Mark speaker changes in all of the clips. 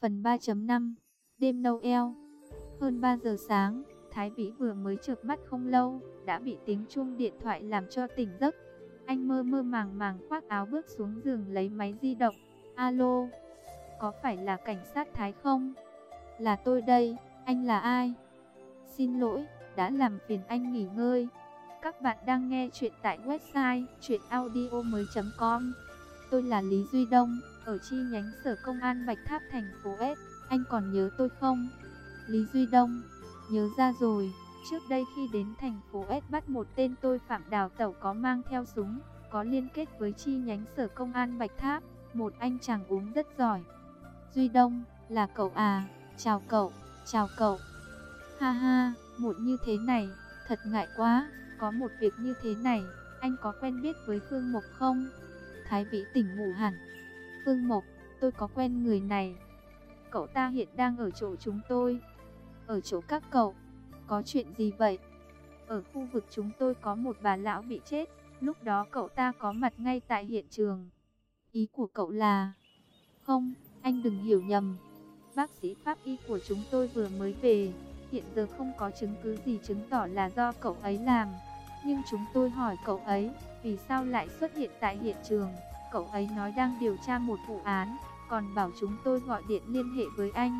Speaker 1: Phần 3.5 Đêm Noel. Hơn 3 giờ sáng, Thái Vĩ vừa mới chợp mắt không lâu, đã bị tiếng chuông điện thoại làm cho tỉnh giấc. Anh mơ mơ màng màng khoác áo bước xuống giường lấy máy di động. Alo, có phải là cảnh sát Thái không? Là tôi đây, anh là ai? Xin lỗi, đã làm phiền anh nghỉ ngơi. Các bạn đang nghe chuyện tại website chuyenaudio.com. Tôi là Lý Duy Đông, ở chi nhánh Sở Công an Bạch Tháp thành phố S. Anh còn nhớ tôi không? Lý Duy Đông, nhớ ra rồi. Trước đây khi đến thành phố S bắt một tên tội phạm đào tẩu có mang theo súng, có liên kết với chi nhánh Sở Công an Bạch Tháp. Một anh chàng uống rất giỏi. Duy Đông, là cậu à? Chào cậu, chào cậu. Ha ha, muộn như thế này, thật ngại quá. Có một việc như thế này, anh có quen biết với Phương Mộc không? Thái Vĩ tỉnh ngủ hẳn. Phương Mộc, tôi có quen người này. Cậu ta hiện đang ở chỗ chúng tôi. Ở chỗ các cậu, có chuyện gì vậy? Ở khu vực chúng tôi có một bà lão bị chết, lúc đó cậu ta có mặt ngay tại hiện trường. Ý của cậu là... Không, anh đừng hiểu nhầm. Bác sĩ pháp y của chúng tôi vừa mới về, hiện giờ không có chứng cứ gì chứng tỏ là do cậu ấy làm. Nhưng chúng tôi hỏi cậu ấy, vì sao lại xuất hiện tại hiện trường? Cậu ấy nói đang điều tra một vụ án, còn bảo chúng tôi gọi điện liên hệ với anh.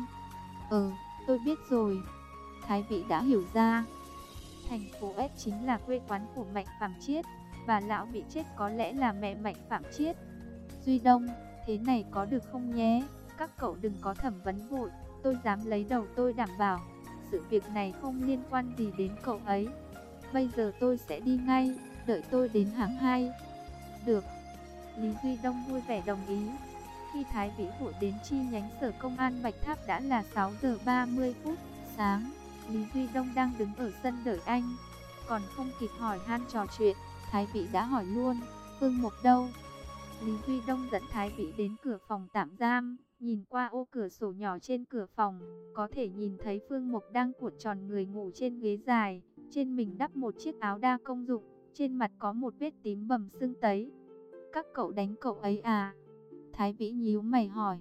Speaker 1: Tôi biết rồi. Thái Vĩ đã hiểu ra. Thành phố S chính là quê quán của Mạnh Phạm Chiết. Bà lão bị chết có lẽ là mẹ Mạnh Phạm Chiết. Duy Đông, thế này có được không nhé? Các cậu đừng có thẩm vấn vội. Tôi dám lấy đầu tôi đảm bảo, sự việc này không liên quan gì đến cậu ấy. Bây giờ tôi sẽ đi ngay, đợi tôi đến hãng 2. Được. Lý Duy Đông vui vẻ đồng ý. Khi Thái Vĩ vội đến chi nhánh Sở Công an Bạch Tháp đã là 6 giờ 30 phút sáng. Lý Duy Đông đang đứng ở sân đợi anh. Còn không kịp hỏi han trò chuyện, Thái Vĩ đã hỏi luôn, Phương Mộc đâu? Lý Duy Đông dẫn Thái Vĩ đến cửa phòng tạm giam. Nhìn qua ô cửa sổ nhỏ trên cửa phòng, có thể nhìn thấy Phương Mộc đang cuộn tròn người ngủ trên ghế dài. Trên mình đắp một chiếc áo đa công dụng, trên mặt có một vết tím bầm sưng tấy. Các cậu đánh cậu ấy à? Thái Vĩ nhíu mày hỏi.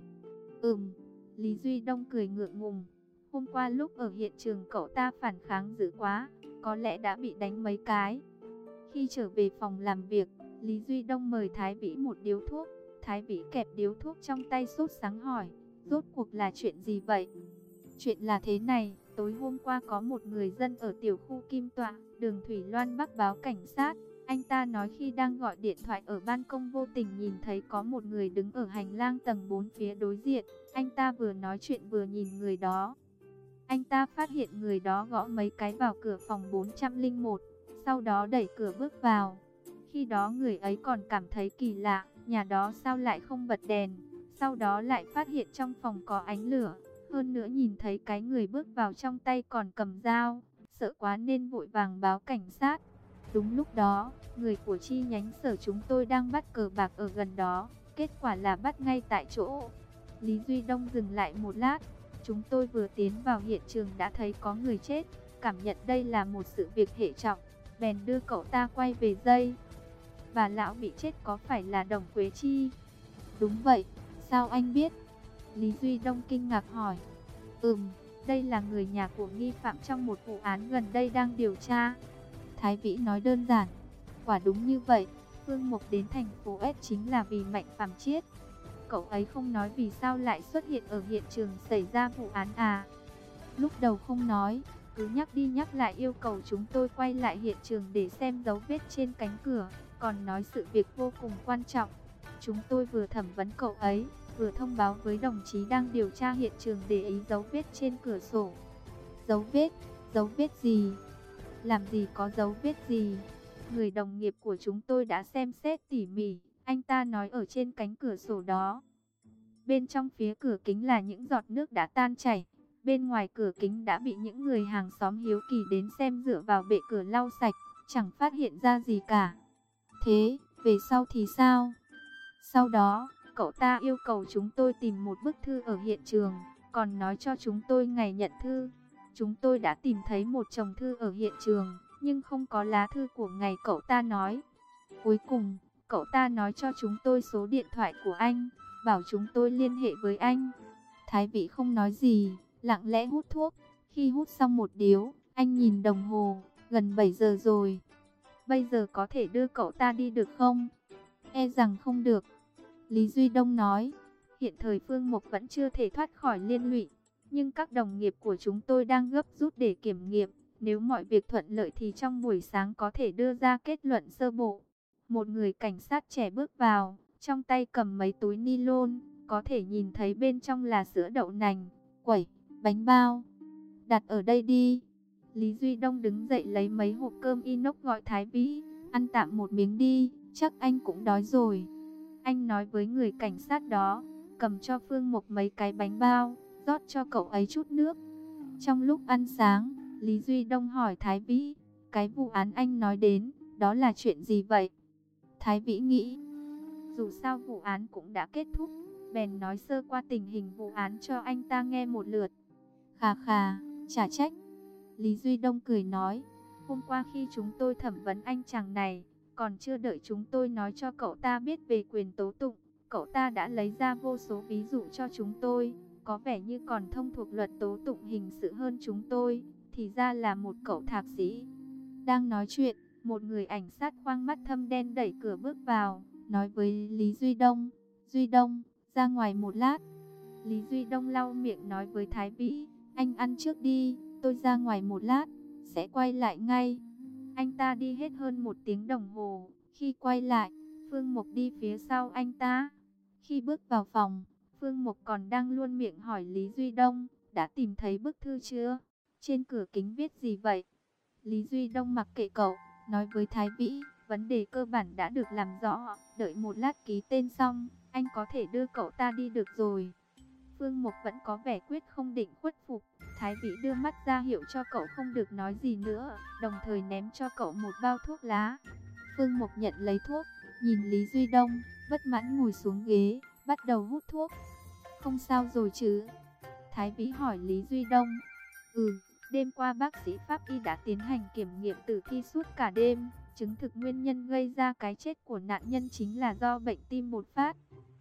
Speaker 1: Lý Duy Đông cười ngượng ngùng. Hôm qua lúc ở hiện trường cậu ta phản kháng dữ quá, có lẽ đã bị đánh mấy cái. Khi trở về phòng làm việc, Lý Duy Đông mời Thái Vĩ một điếu thuốc. Thái Vĩ kẹp điếu thuốc trong tay sốt sắng hỏi, rốt cuộc là chuyện gì vậy? Chuyện là thế này, tối hôm qua có một người dân ở tiểu khu Kim Tọa, đường Thủy Loan Bắc báo cảnh sát. Anh ta nói khi đang gọi điện thoại ở ban công vô tình nhìn thấy có một người đứng ở hành lang tầng 4 phía đối diện. Anh ta vừa nói chuyện vừa nhìn người đó. Anh ta phát hiện người đó gõ mấy cái vào cửa phòng 401, sau đó đẩy cửa bước vào. Khi đó người ấy còn cảm thấy kỳ lạ, nhà đó sao lại không bật đèn, sau đó lại phát hiện trong phòng có ánh lửa. Hơn nữa nhìn thấy cái người bước vào trong tay còn cầm dao, sợ quá nên vội vàng báo cảnh sát. Đúng lúc đó, người của chi nhánh sở chúng tôi đang bắt cờ bạc ở gần đó, kết quả là bắt ngay tại chỗ. Lý Duy Đông dừng lại một lát, chúng tôi vừa tiến vào hiện trường đã thấy có người chết, cảm nhận đây là một sự việc hệ trọng, bèn đưa cậu ta quay về dây. Bà lão bị chết có phải là Đồng Quế Chi? Đúng vậy, sao anh biết? Lý Duy Đông kinh ngạc hỏi. Đây là người nhà của nghi phạm trong một vụ án gần đây đang điều tra. Thái Vĩ nói đơn giản. Quả đúng như vậy, Phương Mộc đến thành phố S chính là vì Mạnh Phạm Chiết. Cậu ấy không nói vì sao lại xuất hiện ở hiện trường xảy ra vụ án à? Lúc đầu không nói, cứ nhắc đi nhắc lại yêu cầu chúng tôi quay lại hiện trường để xem dấu vết trên cánh cửa, còn nói sự việc vô cùng quan trọng. Chúng tôi vừa thẩm vấn cậu ấy, vừa thông báo với đồng chí đang điều tra hiện trường để ý dấu vết trên cửa sổ. Dấu vết gì? Làm gì có dấu vết gì? Người đồng nghiệp của chúng tôi đã xem xét tỉ mỉ, anh ta nói ở trên cánh cửa sổ đó. Bên trong phía cửa kính là những giọt nước đã tan chảy, bên ngoài cửa kính đã bị những người hàng xóm hiếu kỳ đến xem dựa vào bệ cửa lau sạch, chẳng phát hiện ra gì cả. Thế, về sau thì sao? Sau đó, cậu ta yêu cầu chúng tôi tìm một bức thư ở hiện trường, còn nói cho chúng tôi ngày nhận thư. Chúng tôi đã tìm thấy một chồng thư ở hiện trường, nhưng không có lá thư của ngày cậu ta nói. Cuối cùng, cậu ta nói cho chúng tôi số điện thoại của anh, bảo chúng tôi liên hệ với anh. Thái Vĩ không nói gì, lặng lẽ hút thuốc. Khi hút xong một điếu, anh nhìn đồng hồ, gần 7 giờ rồi. Bây giờ có thể đưa cậu ta đi được không? E rằng không được. Lý Duy Đông nói, hiện thời Phương Mộc vẫn chưa thể thoát khỏi liên lụy. Nhưng các đồng nghiệp của chúng tôi đang gấp rút để kiểm nghiệm. Nếu mọi việc thuận lợi thì trong buổi sáng có thể đưa ra kết luận sơ bộ. Một người cảnh sát trẻ bước vào, trong tay cầm mấy túi ni lông, có thể nhìn thấy bên trong là sữa đậu nành, quẩy, bánh bao. Đặt ở đây đi. Lý Duy Đông đứng dậy lấy mấy hộp cơm inox gọi Thái Vĩ, ăn tạm một miếng đi, chắc anh cũng đói rồi. Anh nói với người cảnh sát đó, cầm cho Phương Mộc mấy cái bánh bao, rót cho cậu ấy chút nước. Trong lúc ăn sáng, Lý Duy Đông hỏi Thái Vĩ, cái vụ án anh nói đến, đó là chuyện gì vậy? Thái Vĩ nghĩ, dù sao vụ án cũng đã kết thúc, bèn nói sơ qua tình hình vụ án cho anh ta nghe một lượt. Khà khà, chả trách. Lý Duy Đông cười nói, hôm qua khi chúng tôi thẩm vấn anh chàng này, còn chưa đợi chúng tôi nói cho cậu ta biết về quyền tố tụng, cậu ta đã lấy ra vô số ví dụ cho chúng tôi, có vẻ như còn thông thuộc luật tố tụng hình sự hơn chúng tôi, thì ra là một cậu thạc sĩ. Đang nói chuyện, một người ảnh sát khoang mắt thâm đen đẩy cửa bước vào, nói với Lý Duy Đông, Duy Đông, ra ngoài một lát. Lý Duy Đông lau miệng nói với Thái Vĩ, anh ăn trước đi, tôi ra ngoài một lát, sẽ quay lại ngay. Anh ta đi hết hơn 1 tiếng đồng hồ, khi quay lại, Phương Mộc đi phía sau anh ta. Khi bước vào phòng, Phương Mộc còn đang luôn miệng hỏi Lý Duy Đông, đã tìm thấy bức thư chưa? Trên cửa kính viết gì vậy? Lý Duy Đông mặc kệ cậu, nói với Thái Vĩ, vấn đề cơ bản đã được làm rõ, đợi một lát ký tên xong, anh có thể đưa cậu ta đi được rồi. Phương Mộc vẫn có vẻ quyết không định khuất phục. Thái Vĩ đưa mắt ra hiệu cho cậu không được nói gì nữa, đồng thời ném cho cậu một bao thuốc lá. Phương Mộc nhận lấy thuốc, nhìn Lý Duy Đông, bất mãn ngồi xuống ghế, bắt đầu hút thuốc. Không sao rồi chứ? Thái Vĩ hỏi Lý Duy Đông. Đêm qua bác sĩ pháp y đã tiến hành kiểm nghiệm tử thi suốt cả đêm, chứng thực nguyên nhân gây ra cái chết của nạn nhân chính là do bệnh tim bột phát.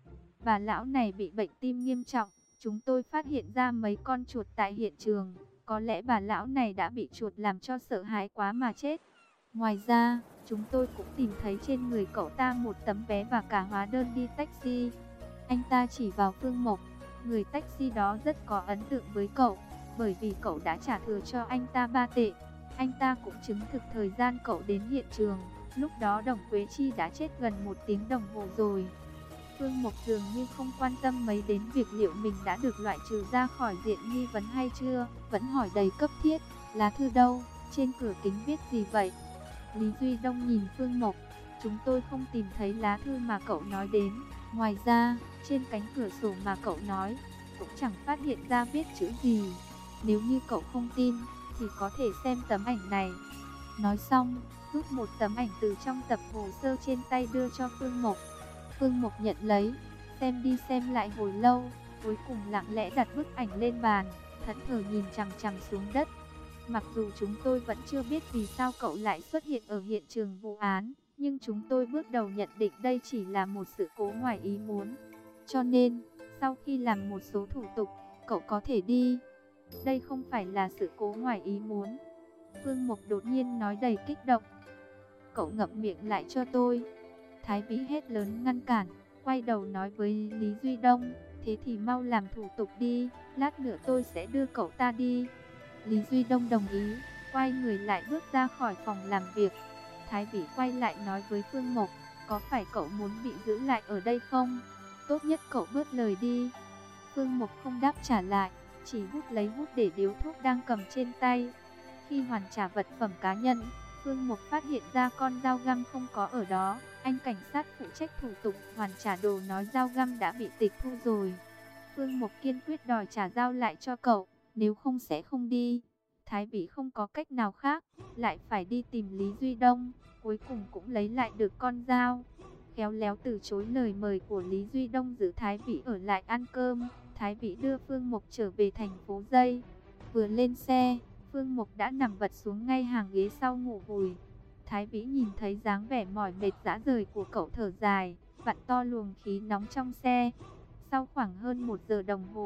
Speaker 1: Bà lão này bị bệnh tim nghiêm trọng. Chúng tôi phát hiện ra mấy con chuột tại hiện trường. Có lẽ bà lão này đã bị chuột làm cho sợ hãi quá mà chết. Ngoài ra, chúng tôi cũng tìm thấy trên người cậu ta một tấm vé và cả hóa đơn đi taxi. Anh ta chỉ vào Phương Mộc. Người taxi đó rất có ấn tượng với cậu, bởi vì cậu đã trả thừa cho anh ta 3 tệ. Anh ta cũng chứng thực thời gian cậu đến hiện trường. Lúc đó Đồng Quế Chi đã chết gần 1 tiếng đồng hồ rồi. Phương Mộc dường như không quan tâm mấy đến việc liệu mình đã được loại trừ ra khỏi diện nghi vấn hay chưa, vẫn hỏi đầy cấp thiết, lá thư đâu, trên cửa kính viết gì vậy? Lý Duy Đông nhìn Phương Mộc, chúng tôi không tìm thấy lá thư mà cậu nói đến, ngoài ra, trên cánh cửa sổ mà cậu nói, cũng chẳng phát hiện ra viết chữ gì. Nếu như cậu không tin, thì có thể xem tấm ảnh này. Nói xong, rút một tấm ảnh từ trong tập hồ sơ trên tay đưa cho Phương Mộc. Phương Mộc nhận lấy, xem đi xem lại hồi lâu, cuối cùng lặng lẽ đặt bức ảnh lên bàn, thẫn thờ nhìn chằm chằm xuống đất. Mặc dù chúng tôi vẫn chưa biết vì sao cậu lại xuất hiện ở hiện trường vụ án, nhưng chúng tôi bước đầu nhận định đây chỉ là một sự cố ngoài ý muốn. Cho nên, sau khi làm một số thủ tục, cậu có thể đi. Đây không phải là sự cố ngoài ý muốn. Phương Mộc đột nhiên nói đầy kích động. Cậu ngậm miệng lại cho tôi. Thái Vĩ hét lớn ngăn cản, quay đầu nói với Lý Duy Đông, thế thì mau làm thủ tục đi, lát nữa tôi sẽ đưa cậu ta đi. Lý Duy Đông đồng ý, quay người lại bước ra khỏi phòng làm việc. Thái Vĩ quay lại nói với Phương Mộc, có phải cậu muốn bị giữ lại ở đây không? Tốt nhất cậu bớt lời đi. Phương Mộc không đáp trả lại, chỉ lấy hút để điếu thuốc đang cầm trên tay. Khi hoàn trả vật phẩm cá nhân, Phương Mộc phát hiện ra con dao găm không có ở đó. Anh cảnh sát phụ trách thủ tục hoàn trả đồ nói dao găm đã bị tịch thu rồi. Phương Mộc kiên quyết đòi trả dao lại cho cậu, nếu không sẽ không đi. Thái Vĩ không có cách nào khác, lại phải đi tìm Lý Duy Đông, cuối cùng cũng lấy lại được con dao. Khéo léo từ chối lời mời của Lý Duy Đông giữ Thái Vĩ ở lại ăn cơm. Thái Vĩ đưa Phương Mộc trở về thành phố Dây. Vừa lên xe, Phương Mộc đã nằm vật xuống ngay hàng ghế sau ngủ vùi. Thái Vĩ nhìn thấy dáng vẻ mỏi mệt rã rời của cậu thở dài, vặn to luồng khí nóng trong xe. Sau khoảng hơn 1 giờ đồng hồ,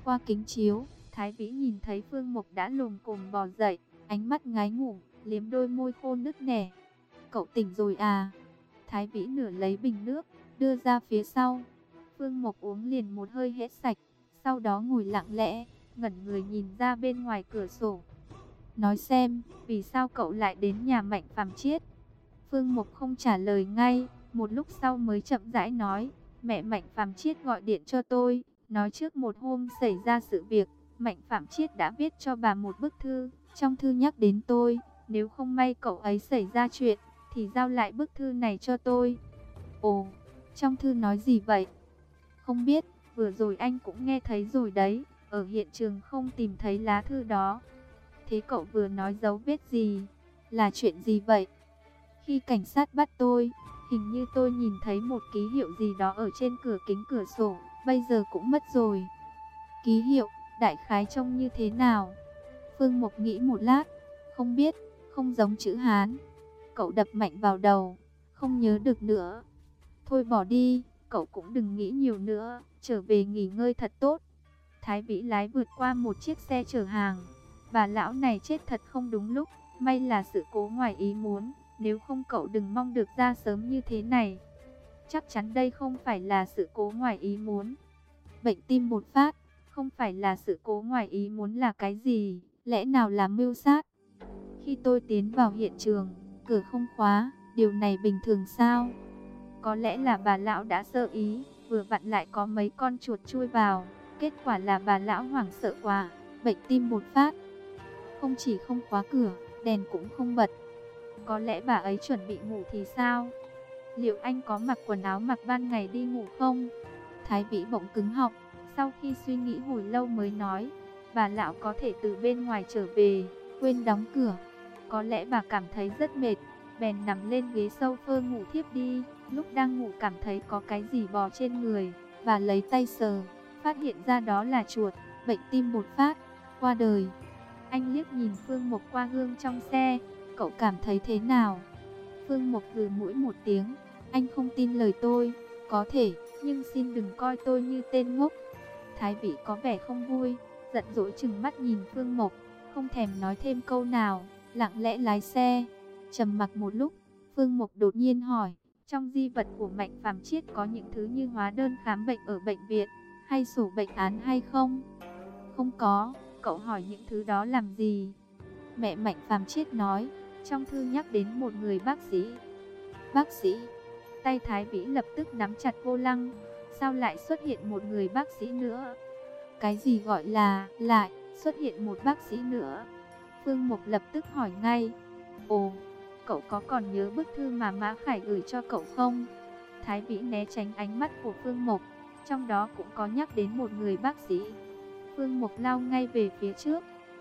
Speaker 1: Qua kính chiếu, Thái Vĩ nhìn thấy Phương Mộc đã lồm cồm bò dậy, ánh mắt ngái ngủ, liếm đôi môi khô nứt nẻ. Cậu tỉnh rồi à? Thái Vĩ nửa lấy bình nước, đưa ra phía sau. Phương Mộc uống liền một hơi hết sạch, sau đó ngồi lặng lẽ, ngẩn người nhìn ra bên ngoài cửa sổ. Nói xem, vì sao cậu lại đến nhà Mạnh Phàm Chiết? Phương Mộc không trả lời ngay, một lúc sau mới chậm rãi nói, mẹ Mạnh Phàm Chiết gọi điện cho tôi, nói trước một hôm xảy ra sự việc, Mạnh Phàm Chiết đã viết cho bà một bức thư, trong thư nhắc đến tôi, nếu không may cậu ấy xảy ra chuyện, thì giao lại bức thư này cho tôi. Ồ, trong thư nói gì vậy? Không biết, vừa rồi anh cũng nghe thấy rồi đấy, ở hiện trường không tìm thấy lá thư đó. Thế cậu vừa nói dấu vết gì? Là chuyện gì vậy? Khi cảnh sát bắt tôi, hình như tôi nhìn thấy một ký hiệu gì đó ở trên cửa kính cửa sổ, bây giờ cũng mất rồi. Ký hiệu, đại khái trông như thế nào? Phương Mộc nghĩ một lát, không biết, không giống chữ Hán. Cậu đập mạnh vào đầu, không nhớ được nữa. Thôi bỏ đi, cậu cũng đừng nghĩ nhiều nữa, trở về nghỉ ngơi thật tốt. Thái Vĩ lái vượt qua một chiếc xe chở hàng. Bà lão này chết thật không đúng lúc, may là sự cố ngoài ý muốn, nếu không cậu đừng mong được ra sớm như thế này. Chắc chắn đây không phải là sự cố ngoài ý muốn. Bệnh tim bột phát, không phải là sự cố ngoài ý muốn là cái gì, lẽ nào là mưu sát? Khi tôi tiến vào hiện trường, cửa không khóa, điều này bình thường sao? Có lẽ là bà lão đã sơ ý, vừa vặn lại có mấy con chuột chui vào, kết quả là bà lão hoảng sợ quá, bệnh tim bột phát. Không chỉ không khóa cửa, đèn cũng không bật. Có lẽ bà ấy chuẩn bị ngủ thì sao? Liệu anh có mặc quần áo mặc ban ngày đi ngủ không? Thái Vĩ bỗng cứng họng, sau khi suy nghĩ hồi lâu mới nói, bà lão có thể từ bên ngoài trở về, quên đóng cửa. Có lẽ bà cảm thấy rất mệt, bèn nằm lên ghế sofa ngủ thiếp đi. Lúc đang ngủ cảm thấy có cái gì bò trên người, bà lấy tay sờ, phát hiện ra đó là chuột, bệnh tim bột phát, qua đời. Anh liếc nhìn Phương Mộc qua gương trong xe, cậu cảm thấy thế nào? Phương Mộc hừ mũi một tiếng, anh không tin lời tôi, có thể, nhưng xin đừng coi tôi như tên ngốc. Thái Vĩ có vẻ không vui, giận dỗi trừng mắt nhìn Phương Mộc, không thèm nói thêm câu nào, lặng lẽ lái xe. Trầm mặc một lúc, Phương Mộc đột nhiên hỏi, trong di vật của Mạnh Phàm Chiết có những thứ như hóa đơn khám bệnh ở bệnh viện, hay sổ bệnh án hay không? Không có, cậu hỏi những thứ đó làm gì? Mẹ Mạnh Phàm Chiết nói, trong thư nhắc đến một người bác sĩ. Bác sĩ? Tay Thái Vĩ lập tức nắm chặt vô lăng, sao lại xuất hiện một người bác sĩ nữa? Cái gì gọi là lại xuất hiện một bác sĩ nữa? Phương Mộc lập tức hỏi ngay. Ồ, cậu có còn nhớ bức thư mà Mã Khải gửi cho cậu không? Thái Vĩ né tránh ánh mắt của Phương Mộc, trong đó cũng có nhắc đến một người bác sĩ. Phương Mộc lao ngay về phía trước.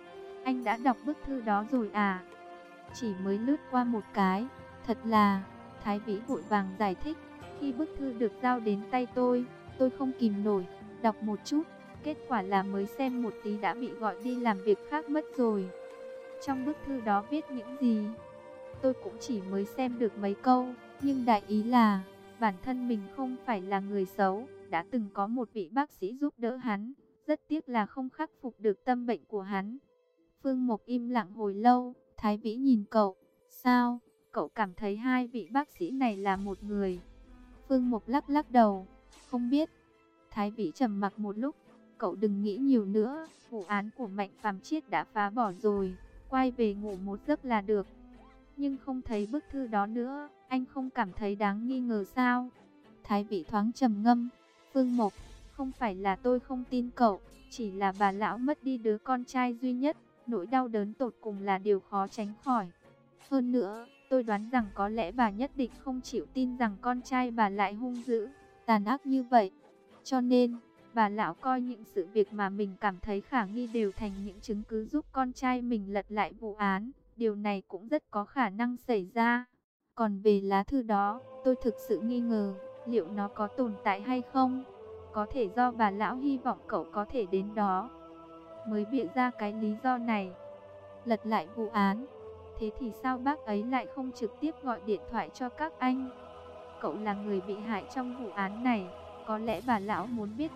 Speaker 1: Anh đã đọc bức thư đó rồi à? Chỉ mới lướt qua một cái, thật là... Thái Vĩ vội vàng giải thích, khi bức thư được giao đến tay tôi không kìm nổi, đọc một chút, kết quả là mới xem một tí đã bị gọi đi làm việc khác mất rồi. Trong bức thư đó viết những gì? Tôi cũng chỉ mới xem được mấy câu, nhưng đại ý là, bản thân mình không phải là người xấu, đã từng có một vị bác sĩ giúp đỡ hắn, rất tiếc là không khắc phục được tâm bệnh của hắn. Phương Mộc im lặng hồi lâu, Thái Vĩ nhìn cậu, sao? Cậu cảm thấy hai vị bác sĩ này là một người? Phương Mộc lắc lắc đầu, không biết. Thái Vĩ trầm mặc một lúc, cậu đừng nghĩ nhiều nữa, vụ án của Mạnh Phàm Chiết đã phá bỏ rồi, quay về ngủ một giấc là được. Nhưng không thấy bức thư đó nữa, anh không cảm thấy đáng nghi ngờ sao? Thái Vĩ thoáng trầm ngâm, Phương Mộc, không phải là tôi không tin cậu, chỉ là bà lão mất đi đứa con trai duy nhất, nỗi đau đớn tột cùng là điều khó tránh khỏi. Hơn nữa, tôi đoán rằng có lẽ bà nhất định không chịu tin rằng con trai bà lại hung dữ, tàn ác như vậy. Cho nên, bà lão coi những sự việc mà mình cảm thấy khả nghi đều thành những chứng cứ giúp con trai mình lật lại vụ án. Điều này cũng rất có khả năng xảy ra. Còn về lá thư đó, tôi thực sự nghi ngờ, liệu nó có tồn tại hay không? Có thể do bà lão hy vọng cậu có thể đến đó, mới bịa ra cái lý do này, lật lại vụ án. Thế thì sao bác ấy lại không trực tiếp gọi điện thoại cho các anh? Cậu là người bị hại trong vụ án này, có lẽ bà lão muốn biết nhất.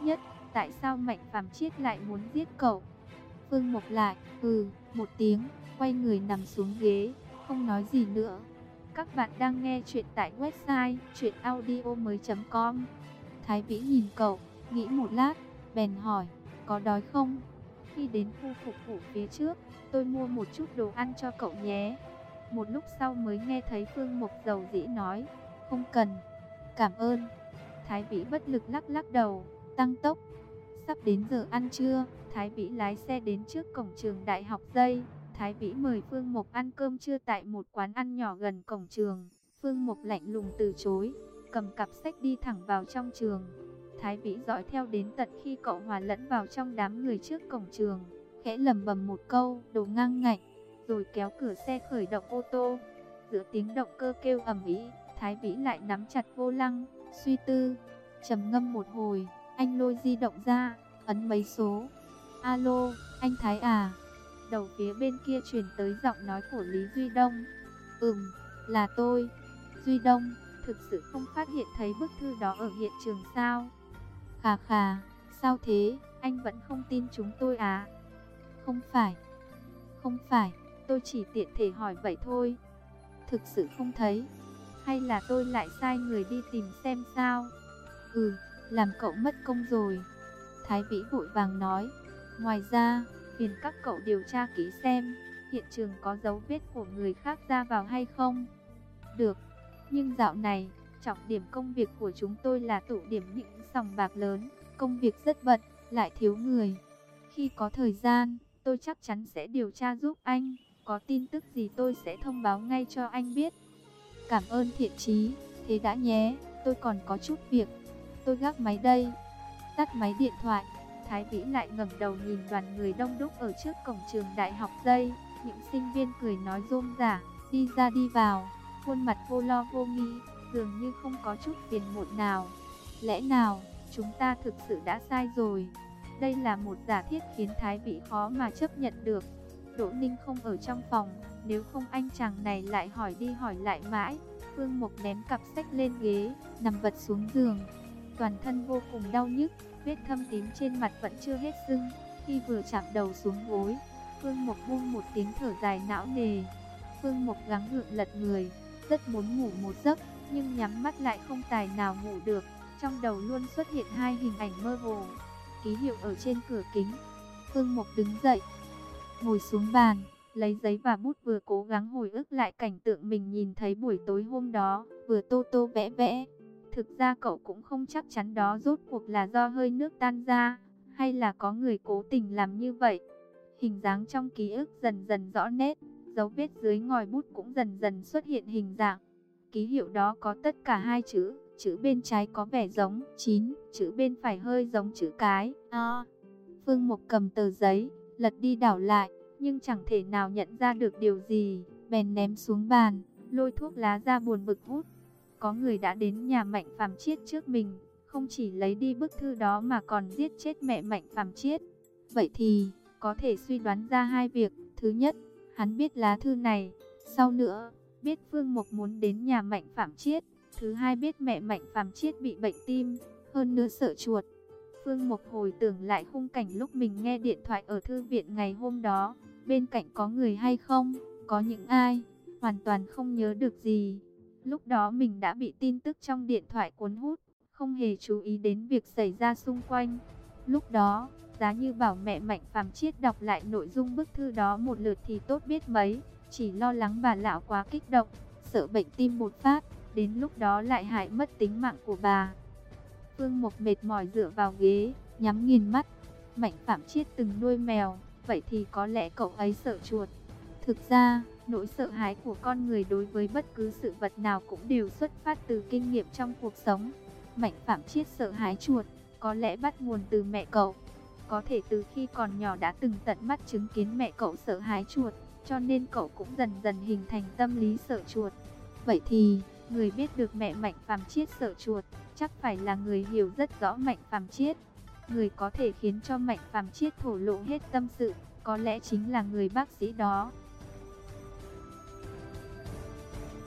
Speaker 1: Tại sao Mạnh Phàm Chiết lại muốn giết cậu? Phương Mộc lại, một tiếng, quay người nằm xuống ghế, không nói gì nữa. Các bạn đang nghe chuyện tại website chuyenaudio.com. Thái Vĩ nhìn cậu, nghĩ một lát, bèn hỏi, có đói không? Khi đến khu phục vụ phía trước, tôi mua một chút đồ ăn cho cậu nhé. Một lúc sau mới nghe thấy Phương Mộc dầu dĩ nói, không cần, cảm ơn. Thái Vĩ bất lực lắc lắc đầu, tăng tốc. Sắp đến giờ ăn trưa, Thái Vĩ lái xe đến trước cổng trường Đại học Dây. Thái Vĩ mời Phương Mộc ăn cơm trưa tại một quán ăn nhỏ gần cổng trường. Phương Mộc lạnh lùng từ chối, cầm cặp sách đi thẳng vào trong trường. Thái Vĩ dõi theo đến tận khi cậu hòa lẫn vào trong đám người trước cổng trường, khẽ lẩm bẩm một câu, đồ ngang ngạnh, rồi kéo cửa xe khởi động ô tô. Giữa tiếng động cơ kêu ầm ĩ, Thái Vĩ lại nắm chặt vô lăng, suy tư, trầm ngâm một hồi, anh lôi di động ra, ấn mấy số. Alo, anh Thái à? Đầu phía bên kia truyền tới giọng nói của Lý Duy Đông. Là tôi. Duy Đông, thực sự không phát hiện thấy bức thư đó ở hiện trường sao? Khà khà, sao thế, anh vẫn không tin chúng tôi à? Không phải, tôi chỉ tiện thể hỏi vậy thôi. Thực sự không thấy, hay là tôi lại sai người đi tìm xem sao? Làm cậu mất công rồi. Thái Vĩ vội vàng nói, ngoài ra, phiền các cậu điều tra kỹ xem, hiện trường có dấu vết của người khác ra vào hay không? Được, nhưng dạo này, trọng điểm công việc của chúng tôi là tụ điểm những sòng bạc lớn, công việc rất bận, lại thiếu người. Khi có thời gian, tôi chắc chắn sẽ điều tra giúp anh, có tin tức gì tôi sẽ thông báo ngay cho anh biết. Cảm ơn thiện chí, thế đã nhé, tôi còn có chút việc, tôi gác máy đây. Tắt máy điện thoại, Thái Vĩ lại ngẩng đầu nhìn đoàn người đông đúc ở trước cổng trường Đại học Dây. Những sinh viên cười nói rôm rả, đi ra đi vào, khuôn mặt vô lo vô nghĩ, dường như không có chút phiền muộn nào. Lẽ nào, chúng ta thực sự đã sai rồi? Đây là một giả thiết khiến Thái Vĩ khó mà chấp nhận được. Đỗ Ninh không ở trong phòng, nếu không anh chàng này lại hỏi đi hỏi lại mãi. Phương Mộc ném cặp sách lên ghế, nằm vật xuống giường. Toàn thân vô cùng đau nhức, vết thâm tím trên mặt vẫn chưa hết sưng. Khi vừa chạm đầu xuống gối, Phương Mộc buông một tiếng thở dài não nề. Phương Mộc gắng gượng lật người, rất muốn ngủ một giấc, nhưng nhắm mắt lại không tài nào ngủ được. Trong đầu luôn xuất hiện hai hình ảnh mơ hồ. Ký hiệu ở trên cửa kính. Phương Mộc đứng dậy, ngồi xuống bàn, lấy giấy và bút, vừa cố gắng hồi ức lại cảnh tượng mình nhìn thấy buổi tối hôm đó, vừa tô tô vẽ vẽ. Thực ra cậu cũng không chắc chắn đó rốt cuộc là do hơi nước tan ra, hay là có người cố tình làm như vậy. Hình dáng trong ký ức dần dần rõ nét, dấu vết dưới ngòi bút cũng dần dần xuất hiện hình dạng. Ký hiệu đó có tất cả hai chữ, chữ bên trái có vẻ giống 9, chữ bên phải hơi giống chữ cái A. Phương Mộc cầm tờ giấy, lật đi đảo lại, nhưng chẳng thể nào nhận ra được điều gì, bèn ném xuống bàn, lôi thuốc lá ra buồn bực hút. Có người đã đến nhà Mạnh Phàm Chiết trước mình, không chỉ lấy đi bức thư đó mà còn giết chết mẹ Mạnh Phàm Chiết. Vậy thì, có thể suy đoán ra hai việc. Thứ nhất, hắn biết lá thư này. Sau nữa, biết Phương Mộc muốn đến nhà Mạnh Phàm Chiết. Thứ hai, biết mẹ Mạnh Phàm Chiết bị bệnh tim, hơn nữa sợ chuột. Phương Mộc hồi tưởng lại khung cảnh lúc mình nghe điện thoại ở thư viện ngày hôm đó. Bên cạnh có người hay không, có những ai, hoàn toàn không nhớ được gì. Lúc đó mình đã bị tin tức trong điện thoại cuốn hút, không hề chú ý đến việc xảy ra xung quanh. Lúc đó, giá như bảo mẹ Mạnh Phàm Chiết đọc lại nội dung bức thư đó một lượt thì tốt biết mấy. Chỉ lo lắng bà lão quá kích động, sợ bệnh tim bột phát, đến lúc đó lại hại mất tính mạng của bà. Phương Mộc mệt mỏi dựa vào ghế, nhắm nghiền mắt. Mạnh Phàm Chiết từng nuôi mèo, vậy thì có lẽ cậu ấy sợ chuột. Thực ra, nỗi sợ hãi của con người đối với bất cứ sự vật nào cũng đều xuất phát từ kinh nghiệm trong cuộc sống. Mạnh Phàm Chiết sợ hãi chuột, có lẽ bắt nguồn từ mẹ cậu. Có thể từ khi còn nhỏ đã từng tận mắt chứng kiến mẹ cậu sợ hãi chuột, cho nên cậu cũng dần dần hình thành tâm lý sợ chuột. Vậy thì, người biết được mẹ Mạnh Phàm Chiết sợ chuột, chắc phải là người hiểu rất rõ Mạnh Phàm Chiết. Người có thể khiến cho Mạnh Phàm Chiết thổ lộ hết tâm sự, có lẽ chính là người bác sĩ đó.